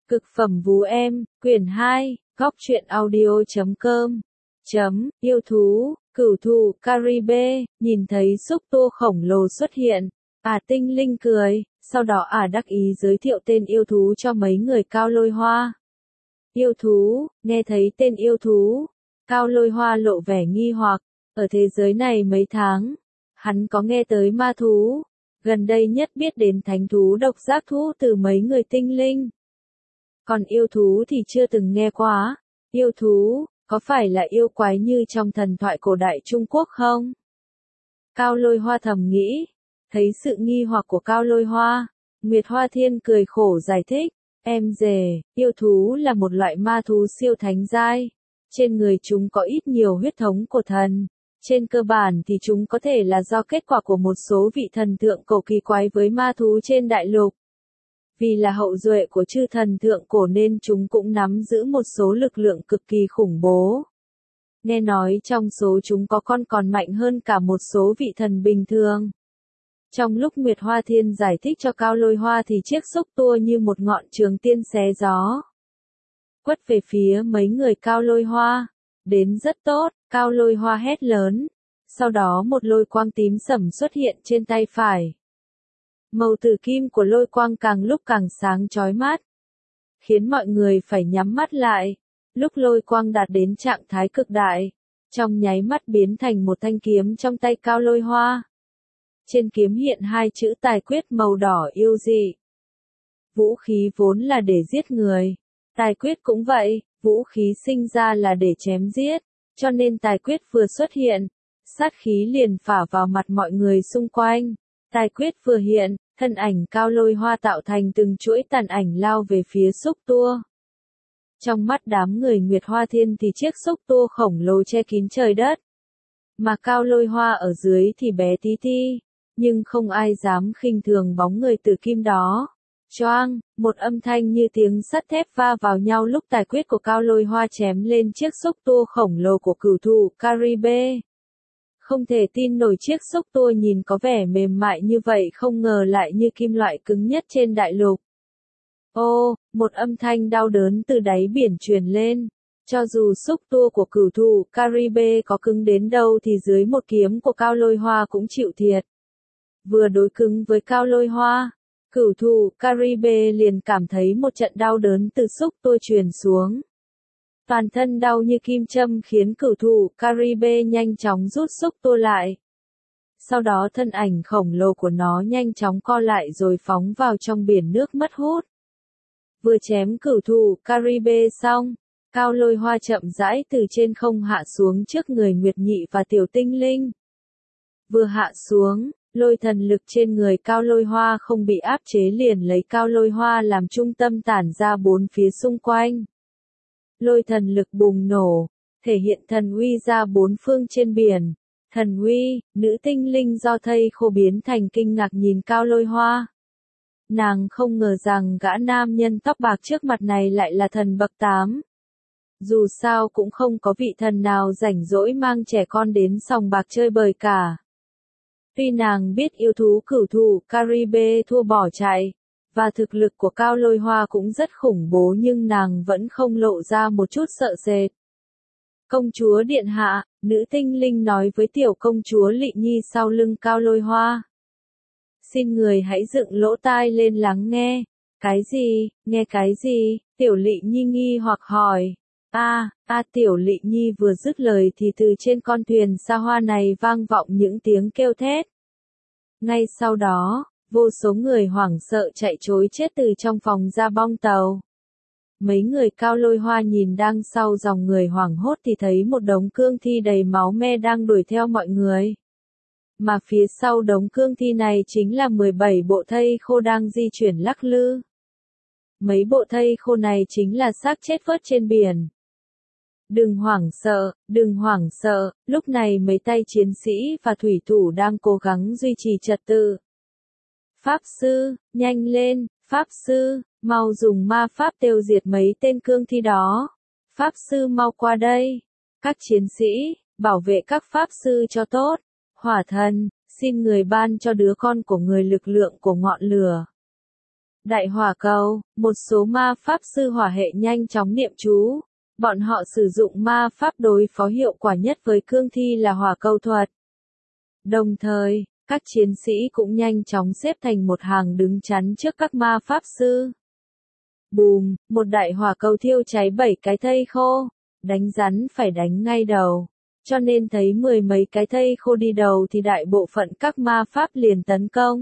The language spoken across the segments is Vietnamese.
Cực phẩm vú em, quyển 2, góc truyện audio.com. Yêu thú, cửu thù Caribe, nhìn thấy xúc tua khổng lồ xuất hiện. Tinh linh cười, sau đó đắc ý giới thiệu tên yêu thú cho mấy người Cao Lôi Hoa. Yêu thú, nghe thấy tên yêu thú, Cao Lôi Hoa lộ vẻ nghi hoặc, ở thế giới này mấy tháng, hắn có nghe tới ma thú, gần đây nhất biết đến thánh thú độc giác thú từ mấy người tinh linh. Còn yêu thú thì chưa từng nghe qua. Yêu thú, có phải là yêu quái như trong thần thoại cổ đại Trung Quốc không? Cao Lôi Hoa thầm nghĩ. Thấy sự nghi hoặc của Cao Lôi Hoa, Nguyệt Hoa Thiên cười khổ giải thích. Em dè, yêu thú là một loại ma thú siêu thánh giai. Trên người chúng có ít nhiều huyết thống của thần. Trên cơ bản thì chúng có thể là do kết quả của một số vị thần thượng cổ kỳ quái với ma thú trên đại lục. Vì là hậu duệ của chư thần thượng cổ nên chúng cũng nắm giữ một số lực lượng cực kỳ khủng bố. Nghe nói trong số chúng có con còn mạnh hơn cả một số vị thần bình thường. Trong lúc Nguyệt Hoa Thiên giải thích cho Cao Lôi Hoa thì chiếc xúc tua như một ngọn trường tiên xé gió. Quất về phía mấy người Cao Lôi Hoa. Đến rất tốt, Cao Lôi Hoa hét lớn. Sau đó một lôi quang tím sẫm xuất hiện trên tay phải. Màu tử kim của lôi quang càng lúc càng sáng chói mắt, khiến mọi người phải nhắm mắt lại. Lúc lôi quang đạt đến trạng thái cực đại, trong nháy mắt biến thành một thanh kiếm trong tay Cao Lôi Hoa. Trên kiếm hiện hai chữ tài quyết màu đỏ yêu dị. Vũ khí vốn là để giết người, tài quyết cũng vậy, vũ khí sinh ra là để chém giết, cho nên tài quyết vừa xuất hiện, sát khí liền phả vào mặt mọi người xung quanh. Tài quyết vừa hiện, thân ảnh Cao Lôi Hoa tạo thành từng chuỗi tàn ảnh lao về phía xúc tua. Trong mắt đám người Nguyệt Hoa Thiên thì chiếc xúc tua khổng lồ che kín trời đất. Mà Cao Lôi Hoa ở dưới thì bé tí ti, nhưng không ai dám khinh thường bóng người tử kim đó. Choang, một âm thanh như tiếng sắt thép va vào nhau lúc tài quyết của Cao Lôi Hoa chém lên chiếc xúc tua khổng lồ của cửu thù Caribe. Không thể tin nổi chiếc xúc tua nhìn có vẻ mềm mại như vậy không ngờ lại như kim loại cứng nhất trên đại lục. Ô, một âm thanh đau đớn từ đáy biển truyền lên. Cho dù xúc tua của cửu thù Caribe có cứng đến đâu thì dưới một kiếm của Cao Lôi Hoa cũng chịu thiệt. Vừa đối cứng với Cao Lôi Hoa, cửu thù Caribe liền cảm thấy một trận đau đớn từ xúc tua truyền xuống. Toàn thân đau như kim châm khiến cửu thù Caribe nhanh chóng rút xúc tua lại. Sau đó thân ảnh khổng lồ của nó nhanh chóng co lại rồi phóng vào trong biển nước mất hút. Vừa chém cửu thù Caribe xong, Cao Lôi Hoa chậm rãi từ trên không hạ xuống trước người Nguyệt Nhị và Tiểu Tinh Linh. Vừa hạ xuống, lôi thần lực trên người Cao Lôi Hoa không bị áp chế liền lấy Cao Lôi Hoa làm trung tâm tản ra bốn phía xung quanh. Lôi thần lực bùng nổ, thể hiện thần uy ra bốn phương trên biển. Thần uy, nữ tinh linh do thây khô biến thành kinh ngạc nhìn Cao Lôi Hoa. Nàng không ngờ rằng gã nam nhân tóc bạc trước mặt này lại là thần bậc 8. Dù sao cũng không có vị thần nào rảnh rỗi mang trẻ con đến sòng bạc chơi bời cả. Tuy nàng biết yêu thú cửu thù Caribe thua bỏ chạy, và thực lực của Cao Lôi Hoa cũng rất khủng bố nhưng nàng vẫn không lộ ra một chút sợ sệt. Công chúa điện hạ, nữ tinh linh nói với tiểu công chúa Lị Nhi sau lưng Cao Lôi Hoa. Xin người hãy dựng lỗ tai lên lắng nghe. Cái gì, nghe cái gì, tiểu Lị Nhi nghi hoặc hỏi. Tiểu Lị Nhi vừa dứt lời thì từ trên con thuyền xa hoa này vang vọng những tiếng kêu thét. Ngay sau đó, vô số người hoảng sợ chạy trối chết từ trong phòng ra bong tàu. Mấy người Cao Lôi Hoa nhìn đang sau dòng người hoảng hốt thì thấy một đống cương thi đầy máu me đang đuổi theo mọi người. Mà phía sau đống cương thi này chính là 17 bộ thây khô đang di chuyển lắc lư. Mấy bộ thây khô này chính là xác chết vớt trên biển. Đừng hoảng sợ, lúc này mấy tay chiến sĩ và thủy thủ đang cố gắng duy trì trật tự. Pháp sư, nhanh lên, Pháp sư, mau dùng ma pháp tiêu diệt mấy tên cương thi đó. Pháp sư mau qua đây. Các chiến sĩ, bảo vệ các Pháp sư cho tốt. Hỏa thần, xin người ban cho đứa con của người lực lượng của ngọn lửa. Đại hỏa cầu, một số ma pháp sư hỏa hệ nhanh chóng niệm chú. Bọn họ sử dụng ma pháp đối phó hiệu quả nhất với cương thi là hỏa cầu thuật. Đồng thời, các chiến sĩ cũng nhanh chóng xếp thành một hàng đứng chắn trước các ma pháp sư. Bùm, một đại hỏa cầu thiêu cháy 7 cái thây khô. Đánh rắn phải đánh ngay đầu. Cho nên thấy 10 mấy cái thây khô đi đầu thì đại bộ phận các ma pháp liền tấn công.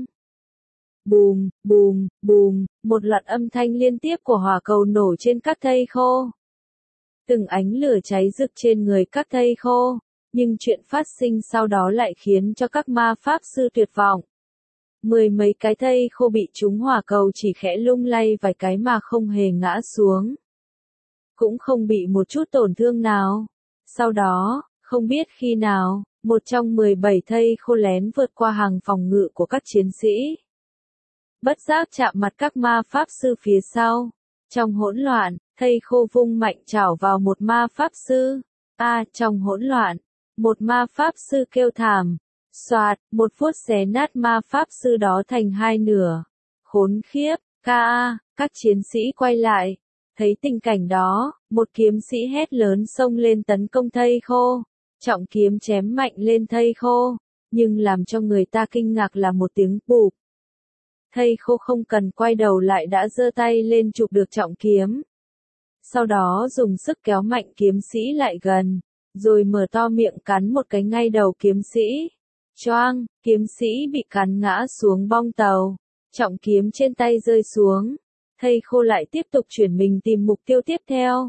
Bùm, bùm, bùm, một loạt âm thanh liên tiếp của hỏa cầu nổ trên các thây khô. Từng ánh lửa cháy rực trên người các thây khô, nhưng chuyện phát sinh sau đó lại khiến cho các ma pháp sư tuyệt vọng. 10 mấy cái thây khô bị trúng hỏa cầu chỉ khẽ lung lay vài cái mà không hề ngã xuống. Cũng không bị một chút tổn thương nào. Sau đó, không biết khi nào, một trong 17 thây khô lén vượt qua hàng phòng ngự của các chiến sĩ. Bất giác chạm mặt các ma pháp sư phía sau. Trong hỗn loạn, thây khô vung mạnh chảo vào một ma pháp sư. Trong hỗn loạn, một ma pháp sư kêu thảm. Xoạt, một phút xé nát ma pháp sư đó thành hai nửa. Khốn khiếp, các chiến sĩ quay lại. Thấy tình cảnh đó, một kiếm sĩ hét lớn xông lên tấn công thây khô. Trọng kiếm chém mạnh lên thây khô. Nhưng làm cho người ta kinh ngạc là một tiếng bụp. Thây khô không cần quay đầu lại đã giơ tay lên chụp được trọng kiếm. Sau đó dùng sức kéo mạnh kiếm sĩ lại gần, rồi mở to miệng cắn một cái ngay đầu kiếm sĩ. Choang, kiếm sĩ bị cắn ngã xuống bong tàu. Trọng kiếm trên tay rơi xuống. Thây khô lại tiếp tục chuyển mình tìm mục tiêu tiếp theo.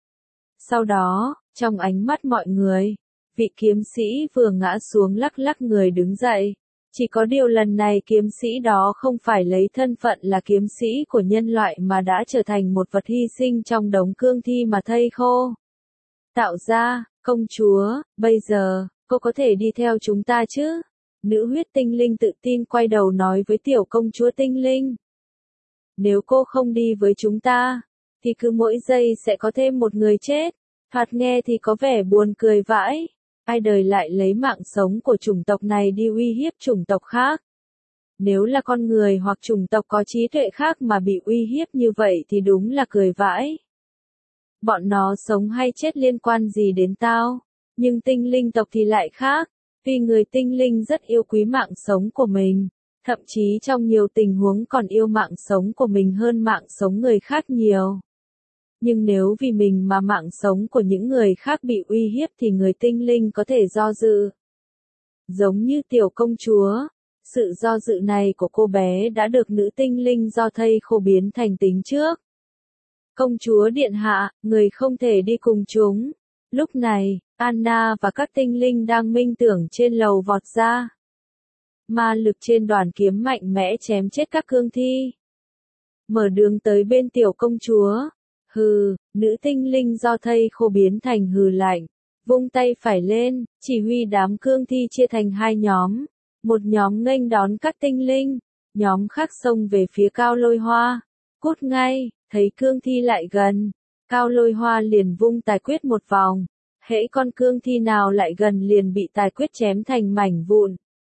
Sau đó, trong ánh mắt mọi người, vị kiếm sĩ vừa ngã xuống lắc lắc người đứng dậy. Chỉ có điều lần này kiếm sĩ đó không phải lấy thân phận là kiếm sĩ của nhân loại mà đã trở thành một vật hy sinh trong đống cương thi mà thây khô tạo ra. Công chúa, bây giờ, cô có thể đi theo chúng ta chứ? Nữ huyết tinh linh tự tin quay đầu nói với tiểu công chúa tinh linh. Nếu cô không đi với chúng ta, thì cứ mỗi giây sẽ có thêm một người chết. Thoạt nghe thì có vẻ buồn cười vãi. Ai đời lại lấy mạng sống của chủng tộc này đi uy hiếp chủng tộc khác. Nếu là con người hoặc chủng tộc có trí tuệ khác mà bị uy hiếp như vậy thì đúng là cười vãi. Bọn nó sống hay chết liên quan gì đến tao? Nhưng tinh linh tộc thì lại khác. Vì người tinh linh rất yêu quý mạng sống của mình. Thậm chí trong nhiều tình huống còn yêu mạng sống của mình hơn mạng sống người khác nhiều. Nhưng nếu vì mình mà mạng sống của những người khác bị uy hiếp thì người tinh linh có thể do dự. Giống như tiểu công chúa, sự do dự này của cô bé đã được nữ tinh linh do thây khô biến thành tính trước. Công chúa điện hạ, người không thể đi cùng chúng. Lúc này, Anna và các tinh linh đang minh tưởng trên lầu vọt ra. Ma lực trên đoàn kiếm mạnh mẽ chém chết các cương thi. Mở đường tới bên tiểu công chúa. Hừ, nữ tinh linh do thây khô biến thành hừ lạnh. Vung tay phải lên, chỉ huy đám cương thi chia thành hai nhóm. Một nhóm nghênh đón các tinh linh. Nhóm khác xông về phía Cao Lôi Hoa. Cút ngay, thấy cương thi lại gần. Cao Lôi Hoa liền vung tài quyết một vòng. Hễ con cương thi nào lại gần liền bị tài quyết chém thành mảnh vụn.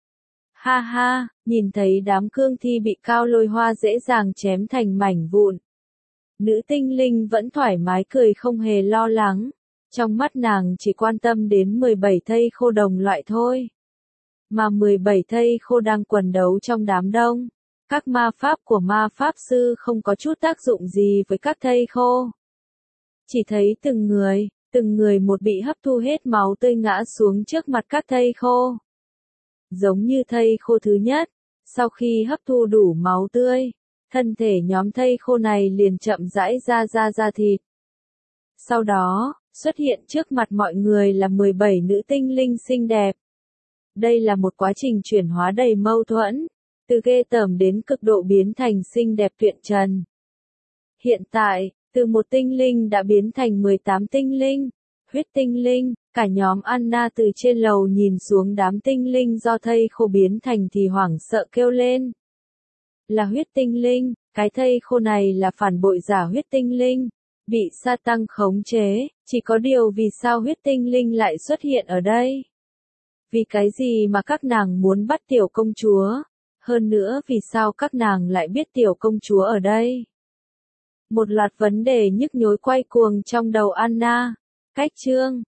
Ha ha, nhìn thấy đám cương thi bị Cao Lôi Hoa dễ dàng chém thành mảnh vụn. Nữ tinh linh vẫn thoải mái cười không hề lo lắng. Trong mắt nàng chỉ quan tâm đến 17 thây khô đồng loại thôi. Mà 17 thây khô đang quần đấu trong đám đông. Các ma pháp của ma pháp sư không có chút tác dụng gì với các thây khô. Chỉ thấy từng người một bị hấp thu hết máu tươi ngã xuống trước mặt các thây khô. Giống như thây khô thứ nhất, sau khi hấp thu đủ máu tươi, thân thể nhóm thây khô này liền chậm rãi ra thịt. Sau đó, xuất hiện trước mặt mọi người là 17 nữ tinh linh xinh đẹp. Đây là một quá trình chuyển hóa đầy mâu thuẫn, từ ghê tởm đến cực độ biến thành xinh đẹp tuyệt trần. Hiện tại, từ một tinh linh đã biến thành 18 tinh linh, huyết tinh linh, cả nhóm Anna từ trên lầu nhìn xuống đám tinh linh do thây khô biến thành thì hoảng sợ kêu lên. Là huyết tinh linh, cái thây khô này là phản bội giả huyết tinh linh, bị sa tăng khống chế, chỉ có điều vì sao huyết tinh linh lại xuất hiện ở đây? Vì cái gì mà các nàng muốn bắt tiểu công chúa? Hơn nữa vì sao các nàng lại biết tiểu công chúa ở đây? Một loạt vấn đề nhức nhối quay cuồng trong đầu Anna. Cách chương